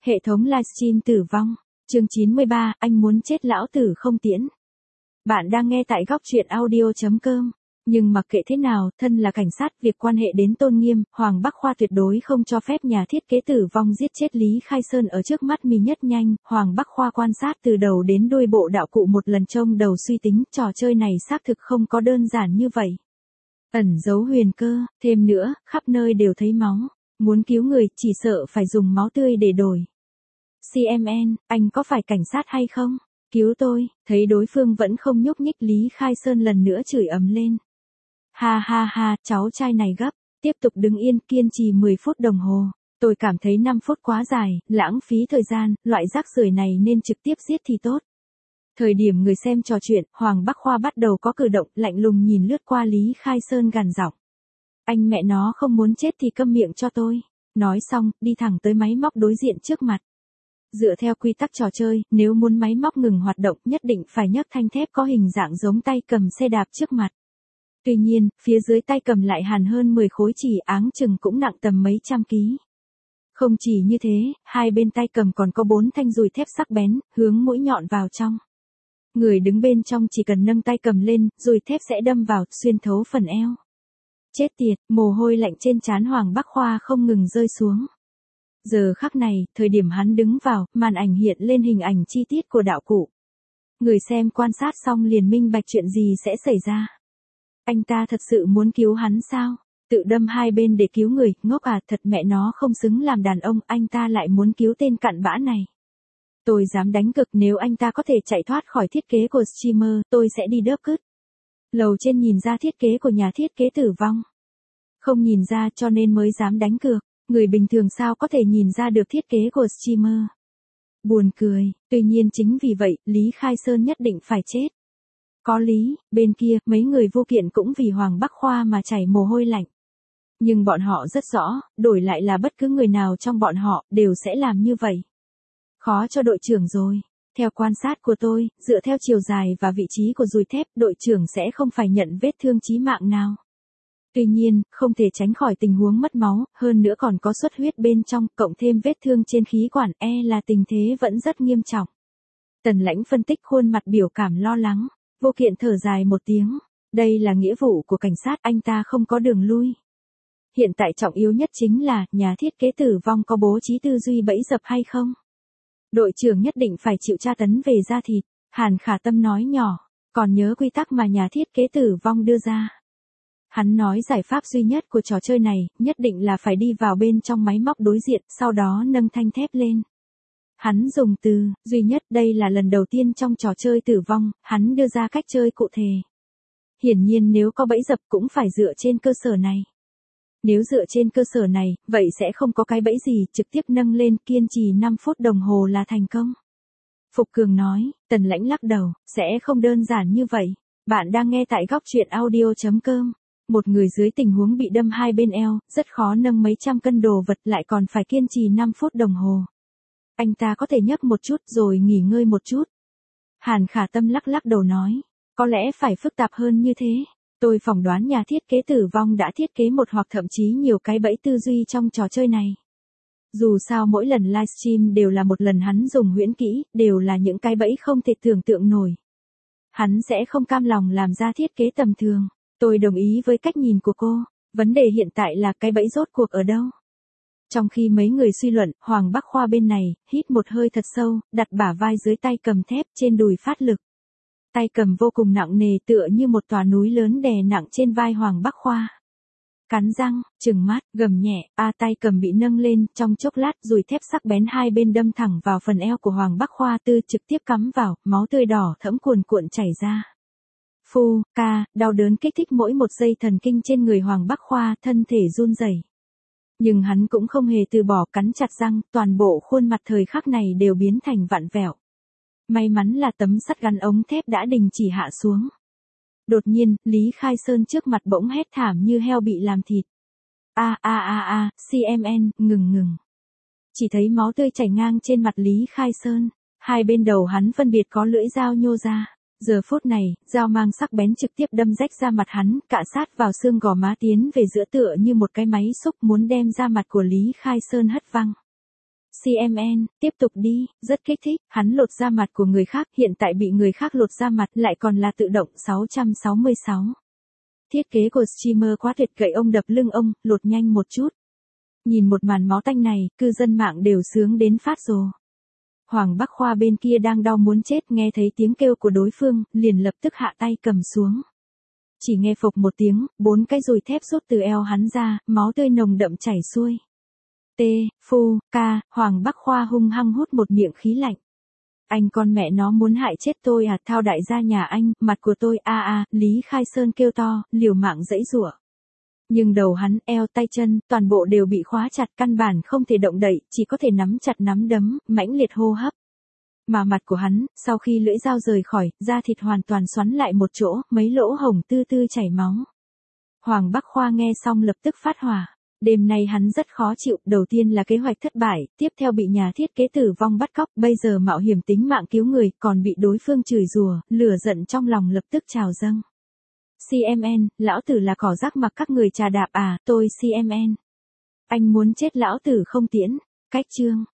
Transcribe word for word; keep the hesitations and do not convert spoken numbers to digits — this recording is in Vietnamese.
Hệ thống livestream tử vong. Chương chín mươi ba, anh muốn chết lão tử không tiễn. Bạn đang nghe tại góc truyện audio chấm com. Nhưng mặc kệ thế nào, thân là cảnh sát, việc quan hệ đến tôn nghiêm, Hoàng Bắc Khoa tuyệt đối không cho phép nhà thiết kế tử vong giết chết Lý Khai Sơn ở trước mắt mi nhất nhanh. Hoàng Bắc Khoa quan sát từ đầu đến đuôi bộ đạo cụ một lần, trông đầu suy tính, trò chơi này xác thực không có đơn giản như vậy. Ẩn giấu huyền cơ, thêm nữa, khắp nơi đều thấy máu. Muốn cứu người, chỉ sợ phải dùng máu tươi để đổi. xê em en, anh có phải cảnh sát hay không? Cứu tôi, thấy đối phương vẫn không nhúc nhích, Lý Khai Sơn lần nữa chửi ầm lên. Ha ha ha, cháu trai này gấp, tiếp tục đứng yên, kiên trì mười phút đồng hồ. Tôi cảm thấy năm phút quá dài, lãng phí thời gian, loại rác rưởi này nên trực tiếp giết thì tốt. Thời điểm người xem trò chuyện, Hoàng Bắc Khoa bắt đầu có cử động, lạnh lùng nhìn lướt qua Lý Khai Sơn gằn giọng. Anh mẹ nó không muốn chết thì câm miệng cho tôi. Nói xong, đi thẳng tới máy móc đối diện trước mặt. Dựa theo quy tắc trò chơi, nếu muốn máy móc ngừng hoạt động nhất định phải nhấc thanh thép có hình dạng giống tay cầm xe đạp trước mặt. Tuy nhiên, phía dưới tay cầm lại hàn hơn mười khối chỉ, áng chừng cũng nặng tầm mấy trăm ký. Không chỉ như thế, hai bên tay cầm còn có bốn thanh dùi thép sắc bén, hướng mũi nhọn vào trong. Người đứng bên trong chỉ cần nâng tay cầm lên, dùi thép sẽ đâm vào, xuyên thấu phần eo. Chết tiệt, mồ hôi lạnh trên trán Hoàng Bắc Khoa không ngừng rơi xuống. Giờ khắc này, thời điểm hắn đứng vào, màn ảnh hiện lên hình ảnh chi tiết của đạo cụ. Người xem quan sát xong liền minh bạch chuyện gì sẽ xảy ra. Anh ta thật sự muốn cứu hắn sao? Tự đâm hai bên để cứu người, ngốc à, thật mẹ nó không xứng làm đàn ông, anh ta lại muốn cứu tên cặn bã này. Tôi dám đánh cực, nếu anh ta có thể chạy thoát khỏi thiết kế của streamer, tôi sẽ đi đớp cứt. Lầu trên nhìn ra thiết kế của nhà thiết kế tử vong. Không nhìn ra cho nên mới dám đánh cược. Người bình thường sao có thể nhìn ra được thiết kế của streamer. Buồn cười, tuy nhiên chính vì vậy, Lý Khai Sơn nhất định phải chết. Có lý, bên kia, mấy người vô kiện cũng vì Hoàng Bắc Khoa mà chảy mồ hôi lạnh. Nhưng bọn họ rất rõ, đổi lại là bất cứ người nào trong bọn họ, đều sẽ làm như vậy. Khó cho đội trưởng rồi. Theo quan sát của tôi, dựa theo chiều dài và vị trí của dùi thép, đội trưởng sẽ không phải nhận vết thương chí mạng nào. Tuy nhiên, không thể tránh khỏi tình huống mất máu, hơn nữa còn có xuất huyết bên trong, cộng thêm vết thương trên khí quản, e là tình thế vẫn rất nghiêm trọng. Tần Lãnh phân tích khuôn mặt biểu cảm lo lắng, vô kiện thở dài một tiếng. Đây là nghĩa vụ của cảnh sát, anh ta không có đường lui. Hiện tại trọng yếu nhất chính là, nhà thiết kế tử vong có bố trí tư duy bẫy dập hay không? Đội trưởng nhất định phải chịu tra tấn về da thịt, Hàn Khả Tâm nói nhỏ, còn nhớ quy tắc mà nhà thiết kế tử vong đưa ra. Hắn nói giải pháp duy nhất của trò chơi này, nhất định là phải đi vào bên trong máy móc đối diện, sau đó nâng thanh thép lên. Hắn dùng từ, duy nhất, đây là lần đầu tiên trong trò chơi tử vong, hắn đưa ra cách chơi cụ thể. Hiển nhiên nếu có bẫy dập cũng phải dựa trên cơ sở này. Nếu dựa trên cơ sở này, vậy sẽ không có cái bẫy gì, trực tiếp nâng lên, kiên trì năm phút đồng hồ là thành công. Phục Cường nói, Tần Lãnh lắc đầu, sẽ không đơn giản như vậy. Bạn đang nghe tại góc truyện audio chấm com. Một người dưới tình huống bị đâm hai bên eo, rất khó nâng mấy trăm cân đồ vật lại còn phải kiên trì năm phút đồng hồ. Anh ta có thể nhấc một chút rồi nghỉ ngơi một chút. Hàn Khả Tâm lắc lắc đầu nói, có lẽ phải phức tạp hơn như thế. Tôi phỏng đoán nhà thiết kế tử vong đã thiết kế một hoặc thậm chí nhiều cái bẫy tư duy trong trò chơi này. Dù sao mỗi lần livestream đều là một lần hắn dùng huyễn kỹ, đều là những cái bẫy không thể tưởng tượng nổi. Hắn sẽ không cam lòng làm ra thiết kế tầm thường. Tôi đồng ý với cách nhìn của cô, vấn đề hiện tại là cái bẫy rốt cuộc ở đâu. Trong khi mấy người suy luận, Hoàng Bắc Khoa bên này, hít một hơi thật sâu, đặt bả vai dưới tay cầm thép trên đùi phát lực. Tay cầm vô cùng nặng nề tựa như một tòa núi lớn đè nặng trên vai Hoàng Bắc Khoa. Cắn răng, trừng mắt, gầm nhẹ, a tay cầm bị nâng lên, trong chốc lát dùi thép sắc bén hai bên đâm thẳng vào phần eo của Hoàng Bắc Khoa, tư trực tiếp cắm vào, máu tươi đỏ thẫm cuồn cuộn chảy ra. Phu, ca, đau đớn kích thích mỗi một dây thần kinh trên người Hoàng Bắc Khoa, thân thể run rẩy. Nhưng hắn cũng không hề từ bỏ, cắn chặt răng, toàn bộ khuôn mặt thời khắc này đều biến thành vặn vẹo. May mắn là tấm sắt gắn ống thép đã đình chỉ hạ xuống. Đột nhiên, Lý Khai Sơn trước mặt bỗng hét thảm như heo bị làm thịt. A a a a, xê em en, ngừng ngừng. Chỉ thấy máu tươi chảy ngang trên mặt Lý Khai Sơn, hai bên đầu hắn phân biệt có lưỡi dao nhô ra. Giờ phút này, dao mang sắc bén trực tiếp đâm rách ra mặt hắn, cạ sát vào xương gò má tiến về giữa tựa như một cái máy xúc muốn đem ra mặt của Lý Khai Sơn hất văng. xê em en, tiếp tục đi, rất kích thích, hắn lột da mặt của người khác, hiện tại bị người khác lột da mặt, lại còn là tự động sáu trăm sáu mươi sáu. Thiết kế của streamer quá tuyệt, cậy ông đập lưng ông, lột nhanh một chút. Nhìn một màn máu tanh này, cư dân mạng đều sướng đến phát rồ. Hoàng Bắc Khoa bên kia đang đau muốn chết, nghe thấy tiếng kêu của đối phương, liền lập tức hạ tay cầm xuống. Chỉ nghe phộc một tiếng, bốn cái dùi thép rút từ eo hắn ra, máu tươi nồng đậm chảy xuôi. T, phu, ca, Hoàng Bắc Khoa hung hăng hút một miệng khí lạnh. Anh con mẹ nó muốn hại chết tôi à, thao đại gia nhà anh, mặt của tôi, a a, Lý Khai Sơn kêu to, liều mạng giãy giụa. Nhưng đầu hắn, eo, tay chân, toàn bộ đều bị khóa chặt, căn bản không thể động đậy, chỉ có thể nắm chặt nắm đấm, mãnh liệt hô hấp. Mà mặt của hắn, sau khi lưỡi dao rời khỏi, da thịt hoàn toàn xoắn lại một chỗ, mấy lỗ hổng tư tư chảy máu. Hoàng Bắc Khoa nghe xong lập tức phát hỏa. Đêm nay hắn rất khó chịu, đầu tiên là kế hoạch thất bại, tiếp theo bị nhà thiết kế tử vong bắt cóc, bây giờ mạo hiểm tính mạng cứu người, còn bị đối phương chửi rủa, lửa giận trong lòng lập tức trào dâng. xê em en, lão tử là cỏ rác mặc các người trà đạp à, tôi xê em en. Anh muốn chết lão tử không tiễn, cách chương.